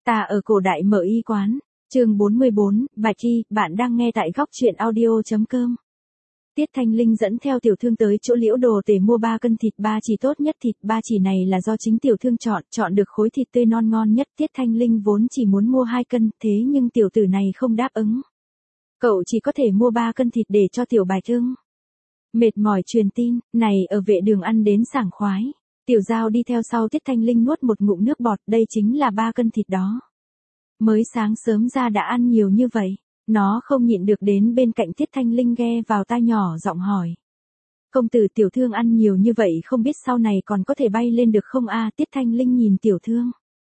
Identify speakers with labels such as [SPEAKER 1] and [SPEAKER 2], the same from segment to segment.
[SPEAKER 1] Ta ở cổ đại mở y quán. Chương 44, Bạch Y, bạn đang nghe tại góc truyện audio.com. Tiết Thanh Linh dẫn theo tiểu thương tới chỗ Liễu Đồ Tể mua 3 cân thịt ba chỉ tốt nhất. Thịt ba chỉ này là do chính tiểu thương chọn được khối thịt tươi non ngon nhất. Tiết Thanh Linh vốn chỉ muốn mua 2 cân, thế nhưng tiểu tử này không đáp ứng. Cậu chỉ có thể mua 3 cân thịt để cho tiểu Bạch thương. Mệt mỏi truyền tin, này ở vệ đường ăn đến sảng khoái. Tiểu Giao đi theo sau Tiết Thanh Linh nuốt một ngụm nước bọt, đây chính là 3 cân thịt đó. Mới sáng sớm ra đã ăn nhiều như vậy, nó không nhịn được đến bên cạnh Tiết Thanh Linh ghe vào tai nhỏ giọng hỏi. Công tử tiểu thương ăn nhiều như vậy không biết sau này còn có thể bay lên được không a? Tiết Thanh Linh nhìn tiểu thương.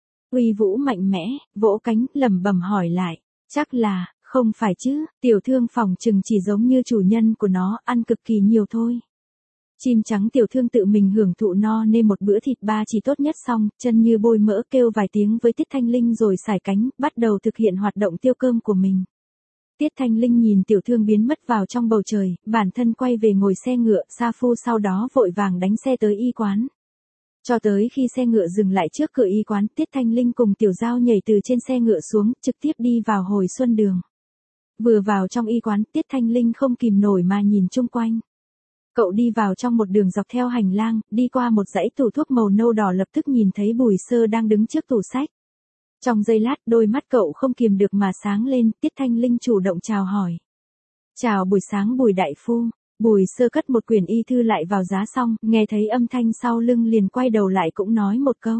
[SPEAKER 1] Uy vũ mạnh mẽ, vỗ cánh, lẩm bẩm hỏi lại. Chắc là, không phải chứ, tiểu thương phòng chừng chỉ giống như chủ nhân của nó, ăn cực kỳ nhiều thôi. Chim trắng tiểu thương tự mình hưởng thụ no nên một bữa thịt ba chỉ tốt nhất xong, chân như bôi mỡ kêu vài tiếng với Tiết Thanh Linh rồi sải cánh, bắt đầu thực hiện hoạt động tiêu cơm của mình. Tiết Thanh Linh nhìn tiểu thương biến mất vào trong bầu trời, bản thân quay về ngồi xe ngựa, Sa Phu sau đó vội vàng đánh xe tới y quán. Cho tới khi xe ngựa dừng lại trước cửa y quán, Tiết Thanh Linh cùng Tiểu Giao nhảy từ trên xe ngựa xuống, trực tiếp đi vào hồi xuân đường. Vừa vào trong y quán, Tiết Thanh Linh không kìm nổi mà nhìn chung quanh. Cậu đi vào trong một đường dọc theo hành lang, đi qua một dãy tủ thuốc màu nâu đỏ lập tức nhìn thấy Bùi Sơ đang đứng trước tủ sách. Trong giây lát đôi mắt cậu không kìm được mà sáng lên, Tiết Thanh Linh chủ động chào hỏi. Chào buổi sáng Bùi đại phu. Bùi Sơ cất một quyển y thư lại vào giá xong, nghe thấy âm thanh sau lưng liền quay đầu lại cũng nói một câu.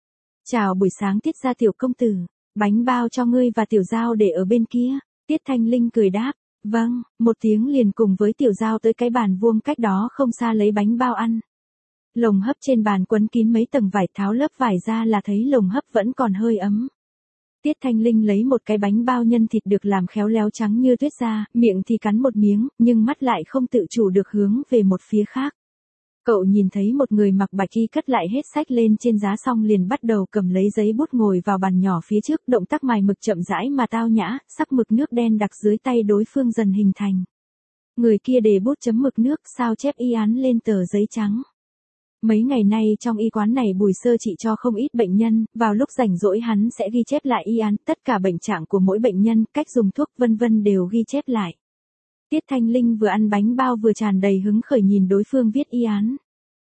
[SPEAKER 1] Chào buổi sáng Tiết gia tiểu công tử, bánh bao cho ngươi và Tiểu Giao để ở bên kia. Tiết Thanh Linh cười đáp. Vâng, một tiếng liền cùng với Tiểu Giao tới cái bàn vuông cách đó không xa lấy bánh bao ăn. Lồng hấp trên bàn quấn kín mấy tầng vải, tháo lớp vải ra là thấy lồng hấp vẫn còn hơi ấm. Tiết Thanh Linh lấy một cái bánh bao nhân thịt được làm khéo léo trắng như tuyết ra, miệng thì cắn một miếng, nhưng mắt lại không tự chủ được hướng về một phía khác. Cậu nhìn thấy một người mặc bạch y cất lại hết sách lên trên giá xong liền bắt đầu cầm lấy giấy bút ngồi vào bàn nhỏ phía trước, động tác mài mực chậm rãi mà tao nhã, sắc mực nước đen đặc dưới tay đối phương dần hình thành. Người kia để bút chấm mực nước sao chép y án lên tờ giấy trắng. Mấy ngày nay trong y quán này Bùi Sơ trị cho không ít bệnh nhân, vào lúc rảnh rỗi hắn sẽ ghi chép lại y án, tất cả bệnh trạng của mỗi bệnh nhân, cách dùng thuốc vân vân đều ghi chép lại. Tiết Thanh Linh vừa ăn bánh bao vừa tràn đầy hứng khởi nhìn đối phương viết y án.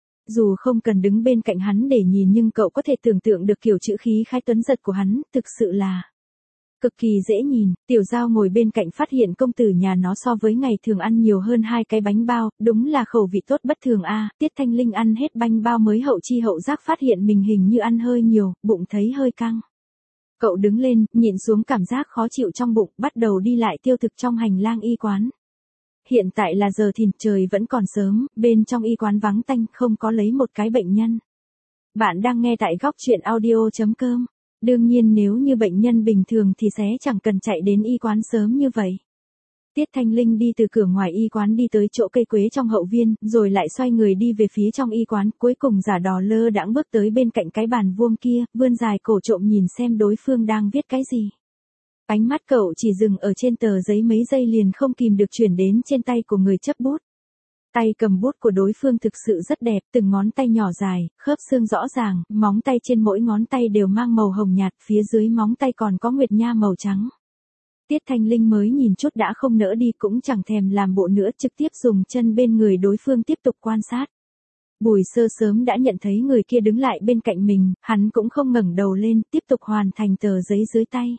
[SPEAKER 1] Dù không cần đứng bên cạnh hắn để nhìn nhưng cậu có thể tưởng tượng được kiểu chữ khí khai tuấn giật của hắn, thực sự là cực kỳ dễ nhìn. Tiểu Giao ngồi bên cạnh phát hiện công tử nhà nó so với ngày thường ăn nhiều hơn 2 cái bánh bao, đúng là khẩu vị tốt bất thường a. Tiết Thanh Linh ăn hết bánh bao mới hậu chi hậu giác phát hiện mình hình như ăn hơi nhiều, bụng thấy hơi căng. Cậu đứng lên, nhịn xuống cảm giác khó chịu trong bụng, bắt đầu đi lại tiêu thực trong hành lang y quán. Hiện tại là giờ thìn, trời vẫn còn sớm, bên trong y quán vắng tanh, không có lấy một cái bệnh nhân. Bạn đang nghe tại góc truyện audio.com. Đương nhiên nếu như bệnh nhân bình thường thì sẽ chẳng cần chạy đến y quán sớm như vậy. Tiết Thanh Linh đi từ cửa ngoài y quán đi tới chỗ cây quế trong hậu viên, rồi lại xoay người đi về phía trong y quán, cuối cùng giả đò lơ đãng bước tới bên cạnh cái bàn vuông kia, vươn dài cổ trộm nhìn xem đối phương đang viết cái gì. Ánh mắt cậu chỉ dừng ở trên tờ giấy mấy giây liền không kìm được chuyển đến trên tay của người chấp bút. Tay cầm bút của đối phương thực sự rất đẹp, từng ngón tay nhỏ dài, khớp xương rõ ràng, móng tay trên mỗi ngón tay đều mang màu hồng nhạt, phía dưới móng tay còn có nguyệt nha màu trắng. Tiết Thanh Linh mới nhìn chút đã không nỡ đi cũng chẳng thèm làm bộ nữa, trực tiếp dùng chân bên người đối phương tiếp tục quan sát. Bùi Sơ sớm đã nhận thấy người kia đứng lại bên cạnh mình, hắn cũng không ngẩng đầu lên, tiếp tục hoàn thành tờ giấy dưới tay.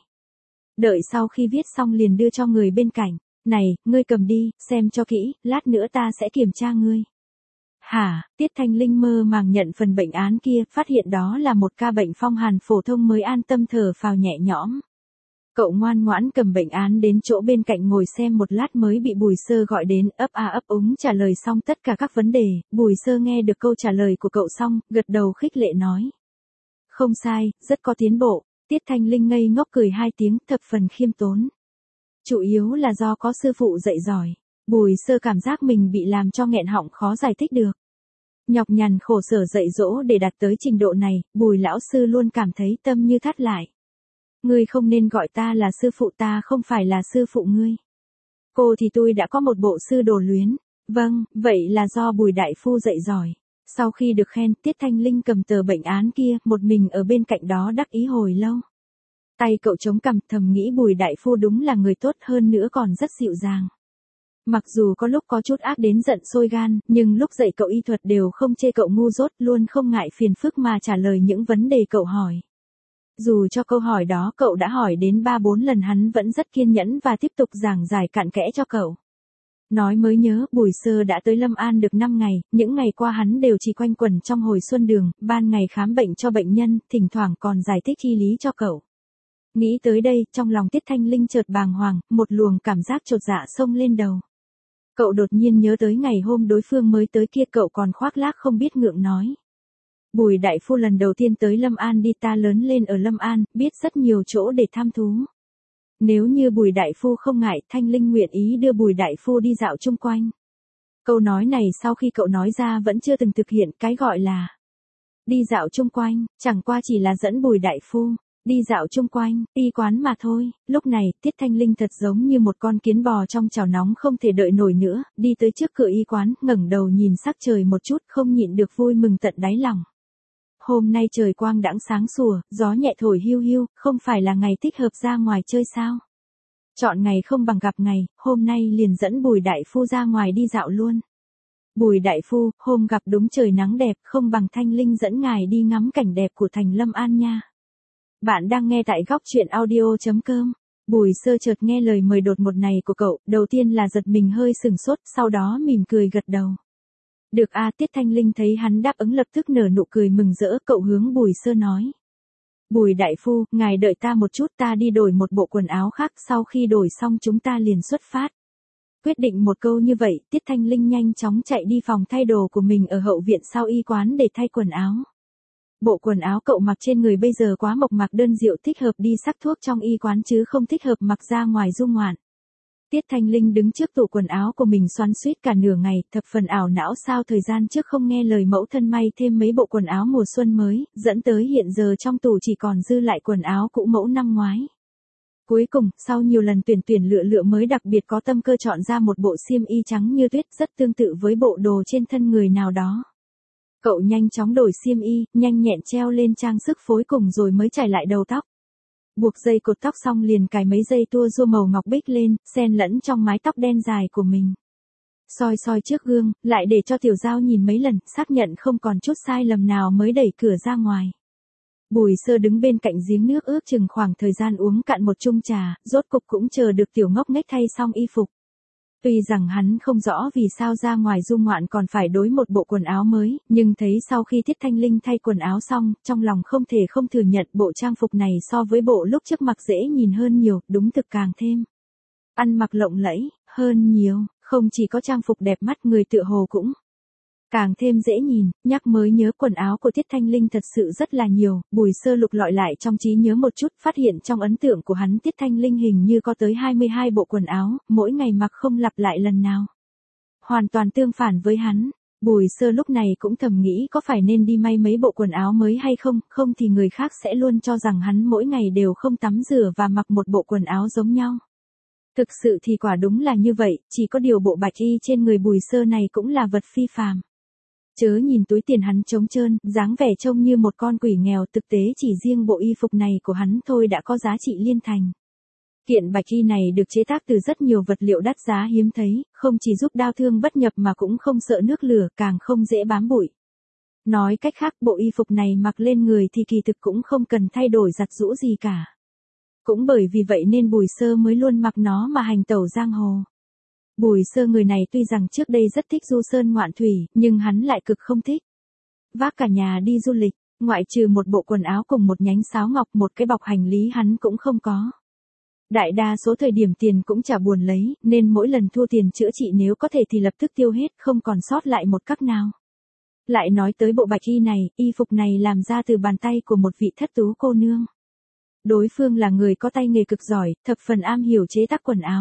[SPEAKER 1] Đợi sau khi viết xong liền đưa cho người bên cạnh. Này, ngươi cầm đi, xem cho kỹ, lát nữa ta sẽ kiểm tra ngươi. Hả, Tiết Thanh Linh mơ màng nhận phần bệnh án kia, phát hiện đó là một ca bệnh phong hàn phổ thông mới an tâm thở phào nhẹ nhõm. Cậu ngoan ngoãn cầm bệnh án đến chỗ bên cạnh ngồi xem một lát mới bị Bùi Sơ gọi đến, ấp a ấp úng trả lời xong tất cả các vấn đề. Bùi Sơ nghe được câu trả lời của cậu xong, gật đầu khích lệ nói. Không sai, rất có tiến bộ. Tiết Thanh Linh ngây ngốc cười 2 tiếng, thập phần khiêm tốn. Chủ yếu là do có sư phụ dạy giỏi. Bùi Sơ cảm giác mình bị làm cho nghẹn họng khó giải thích được. Nhọc nhằn khổ sở dạy dỗ để đạt tới trình độ này, Bùi lão sư luôn cảm thấy tâm như thắt lại. Ngươi không nên gọi ta là sư phụ, ta không phải là sư phụ ngươi. Cô thì tôi đã có một bộ sư đồ luyến. Vâng, vậy là do Bùi đại phu dạy giỏi. Sau khi được khen, Tiết Thanh Linh cầm tờ bệnh án kia, một mình ở bên cạnh đó đắc ý hồi lâu. Tay cậu chống cằm thầm nghĩ Bùi đại phu đúng là người tốt hơn nữa còn rất dịu dàng. Mặc dù có lúc có chút ác đến giận sôi gan, nhưng lúc dạy cậu y thuật đều không chê cậu ngu dốt, luôn không ngại phiền phức mà trả lời những vấn đề cậu hỏi. Dù cho câu hỏi đó cậu đã hỏi đến 3-4 lần hắn vẫn rất kiên nhẫn và tiếp tục giảng giải cặn kẽ cho cậu. Nói mới nhớ, Bùi Sơ đã tới Lâm An được 5 ngày, những ngày qua hắn đều chỉ quanh quẩn trong hồi xuân đường, ban ngày khám bệnh cho bệnh nhân, thỉnh thoảng còn giải thích y lý cho cậu. Nghĩ tới đây, trong lòng Tiết Thanh Linh chợt bàng hoàng, một luồng cảm giác chột dạ xông lên đầu. Cậu đột nhiên nhớ tới ngày hôm đối phương mới tới kia, cậu còn khoác lác không biết ngượng nói. Bùi đại phu lần đầu tiên tới Lâm An đi, ta lớn lên ở Lâm An, biết rất nhiều chỗ để tham thú. Nếu như Bùi đại phu không ngại, Thanh Linh nguyện ý đưa Bùi đại phu đi dạo chung quanh. Câu nói này sau khi cậu nói ra vẫn chưa từng thực hiện, cái gọi là đi dạo chung quanh, chẳng qua chỉ là dẫn Bùi đại phu đi dạo chung quanh, y quán mà thôi. Lúc này, Tiết Thanh Linh thật giống như một con kiến bò trong chảo nóng không thể đợi nổi nữa, đi tới trước cửa y quán, ngẩng đầu nhìn sắc trời một chút, không nhịn được vui mừng tận đáy lòng. Hôm nay trời quang đãng sáng sủa, gió nhẹ thổi hiu hiu, không phải là ngày thích hợp ra ngoài chơi sao? Chọn ngày không bằng gặp ngày, hôm nay liền dẫn Bùi đại phu ra ngoài đi dạo luôn. Bùi đại phu, hôm gặp đúng trời nắng đẹp, không bằng Thanh Linh dẫn ngài đi ngắm cảnh đẹp của thành Lâm An nha. Bạn đang nghe tại góc truyện audio.com. Bùi Sơ chợt nghe lời mời đột ngột này của cậu, đầu tiên là giật mình hơi sừng sốt, sau đó mỉm cười gật đầu. Được a. Tiết Thanh Linh thấy hắn đáp ứng lập tức nở nụ cười mừng rỡ, cậu hướng Bùi Sơ nói. Bùi đại phu, ngài đợi ta một chút, ta đi đổi một bộ quần áo khác, sau khi đổi xong chúng ta liền xuất phát. Quyết định một câu như vậy, Tiết Thanh Linh nhanh chóng chạy đi phòng thay đồ của mình ở hậu viện sau y quán để thay quần áo. Bộ quần áo cậu mặc trên người bây giờ quá mộc mạc đơn điệu, thích hợp đi sắc thuốc trong y quán chứ không thích hợp mặc ra ngoài du ngoạn. Tiết Thanh Linh đứng trước tủ quần áo của mình xoắn xuýt cả nửa ngày, thập phần ảo não sao thời gian trước không nghe lời mẫu thân may thêm mấy bộ quần áo mùa xuân mới, dẫn tới hiện giờ trong tủ chỉ còn dư lại quần áo cũ mẫu năm ngoái. Cuối cùng, sau nhiều lần tuyển lựa mới đặc biệt có tâm cơ chọn ra một bộ xiêm y trắng như tuyết rất tương tự với bộ đồ trên thân người nào đó. Cậu nhanh chóng đổi xiêm y, nhanh nhẹn treo lên trang sức phối cùng rồi mới trải lại đầu tóc. Buộc dây cột tóc xong liền cài mấy dây tua rua màu ngọc bích lên, xen lẫn trong mái tóc đen dài của mình. Soi trước gương, lại để cho Tiểu Giao nhìn mấy lần, xác nhận không còn chút sai lầm nào mới đẩy cửa ra ngoài. Bùi Sơ đứng bên cạnh giếng nước ước chừng khoảng thời gian uống cạn một chung trà, rốt cục cũng chờ được Tiểu Ngốc Nghếch thay xong y phục. Tuy rằng hắn không rõ vì sao ra ngoài du ngoạn còn phải đối một bộ quần áo mới, nhưng thấy sau khi Tiết Thanh Linh thay quần áo xong, trong lòng không thể không thừa nhận bộ trang phục này so với bộ lúc trước mặc dễ nhìn hơn nhiều, đúng thực càng thêm ăn mặc lộng lẫy hơn nhiều, không chỉ có trang phục đẹp mắt, người tựa hồ cũng càng thêm dễ nhìn. Nhắc mới nhớ quần áo của Tiết Thanh Linh thật sự rất là nhiều, Bùi Sơ lục lọi lại trong trí nhớ một chút, phát hiện trong ấn tượng của hắn Tiết Thanh Linh hình như có tới 22 bộ quần áo, mỗi ngày mặc không lặp lại lần nào. Hoàn toàn tương phản với hắn. Bùi Sơ lúc này cũng thầm nghĩ có phải nên đi may mấy bộ quần áo mới hay không, không thì người khác sẽ luôn cho rằng hắn mỗi ngày đều không tắm rửa và mặc một bộ quần áo giống nhau. Thực sự thì quả đúng là như vậy, chỉ có điều bộ bạch y trên người Bùi Sơ này cũng là vật phi phàm. Chớ nhìn túi tiền hắn trống trơn, dáng vẻ trông như một con quỷ nghèo, thực tế chỉ riêng bộ y phục này của hắn thôi đã có giá trị liên thành. Kiện bạch y này được chế tác từ rất nhiều vật liệu đắt giá hiếm thấy, không chỉ giúp đao thương bất nhập mà cũng không sợ nước lửa, càng không dễ bám bụi. Nói cách khác, bộ y phục này mặc lên người thì kỳ thực cũng không cần thay đổi giặt giũ gì cả. Cũng bởi vì vậy nên Bùi Sơ mới luôn mặc nó mà hành tẩu giang hồ. Bùi Sơ người này tuy rằng trước đây rất thích du sơn ngoạn thủy, nhưng hắn lại cực không thích vác cả nhà đi du lịch, ngoại trừ một bộ quần áo cùng một nhánh sáo ngọc, một cái bọc hành lý hắn cũng không có. Đại đa số thời điểm tiền cũng chả buồn lấy, nên mỗi lần thua tiền chữa trị nếu có thể thì lập tức tiêu hết, không còn sót lại một cắc nào. Lại nói tới bộ bạch y này, y phục này làm ra từ bàn tay của một vị thất tú cô nương. Đối phương là người có tay nghề cực giỏi, thập phần am hiểu chế tác quần áo.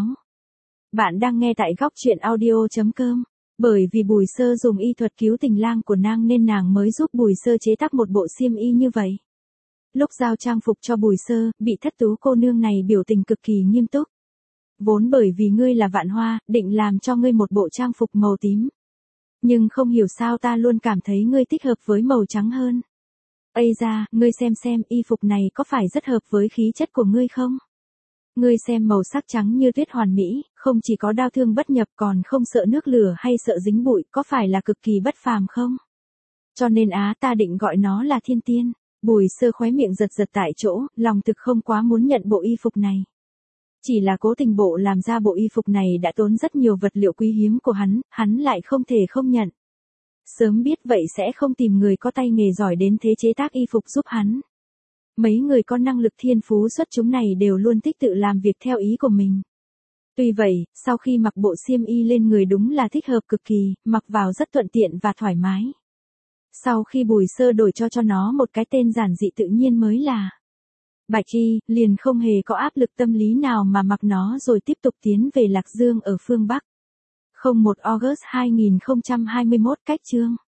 [SPEAKER 1] Bạn đang nghe tại góc truyện audio.com. Bởi vì Bùi Sơ dùng y thuật cứu tình lang của nàng nên nàng mới giúp Bùi Sơ chế tác một bộ xiêm y như vậy. Lúc giao trang phục cho Bùi Sơ, bị thất tú cô nương này biểu tình cực kỳ nghiêm túc. Vốn bởi vì ngươi là Vạn Hoa, định làm cho ngươi một bộ trang phục màu tím. Nhưng không hiểu sao ta luôn cảm thấy ngươi thích hợp với màu trắng hơn. Ây da, ngươi xem, y phục này có phải rất hợp với khí chất của ngươi không? Ngươi xem màu sắc trắng như tuyết hoàn mỹ, không chỉ có đao thương bất nhập còn không sợ nước lửa hay sợ dính bụi, có phải là cực kỳ bất phàm không? Cho nên ta định gọi nó là thiên tiên. Bùi Sơ khóe miệng giật giật tại chỗ, lòng thực không quá muốn nhận bộ y phục này. Chỉ là cố tình bộ làm ra bộ y phục này đã tốn rất nhiều vật liệu quý hiếm của hắn lại không thể không nhận. Sớm biết vậy sẽ không tìm người có tay nghề giỏi đến thế chế tác y phục giúp hắn. Mấy người có năng lực thiên phú xuất chúng này đều luôn thích tự làm việc theo ý của mình. Tuy vậy, sau khi mặc bộ xiêm y lên người đúng là thích hợp cực kỳ, mặc vào rất thuận tiện và thoải mái. Sau khi Bùi Sơ đổi cho nó một cái tên giản dị tự nhiên mới là Bạch Y, liền không hề có áp lực tâm lý nào mà mặc nó rồi tiếp tục tiến về Lạc Dương ở phương Bắc. 01 August 2021 cách chương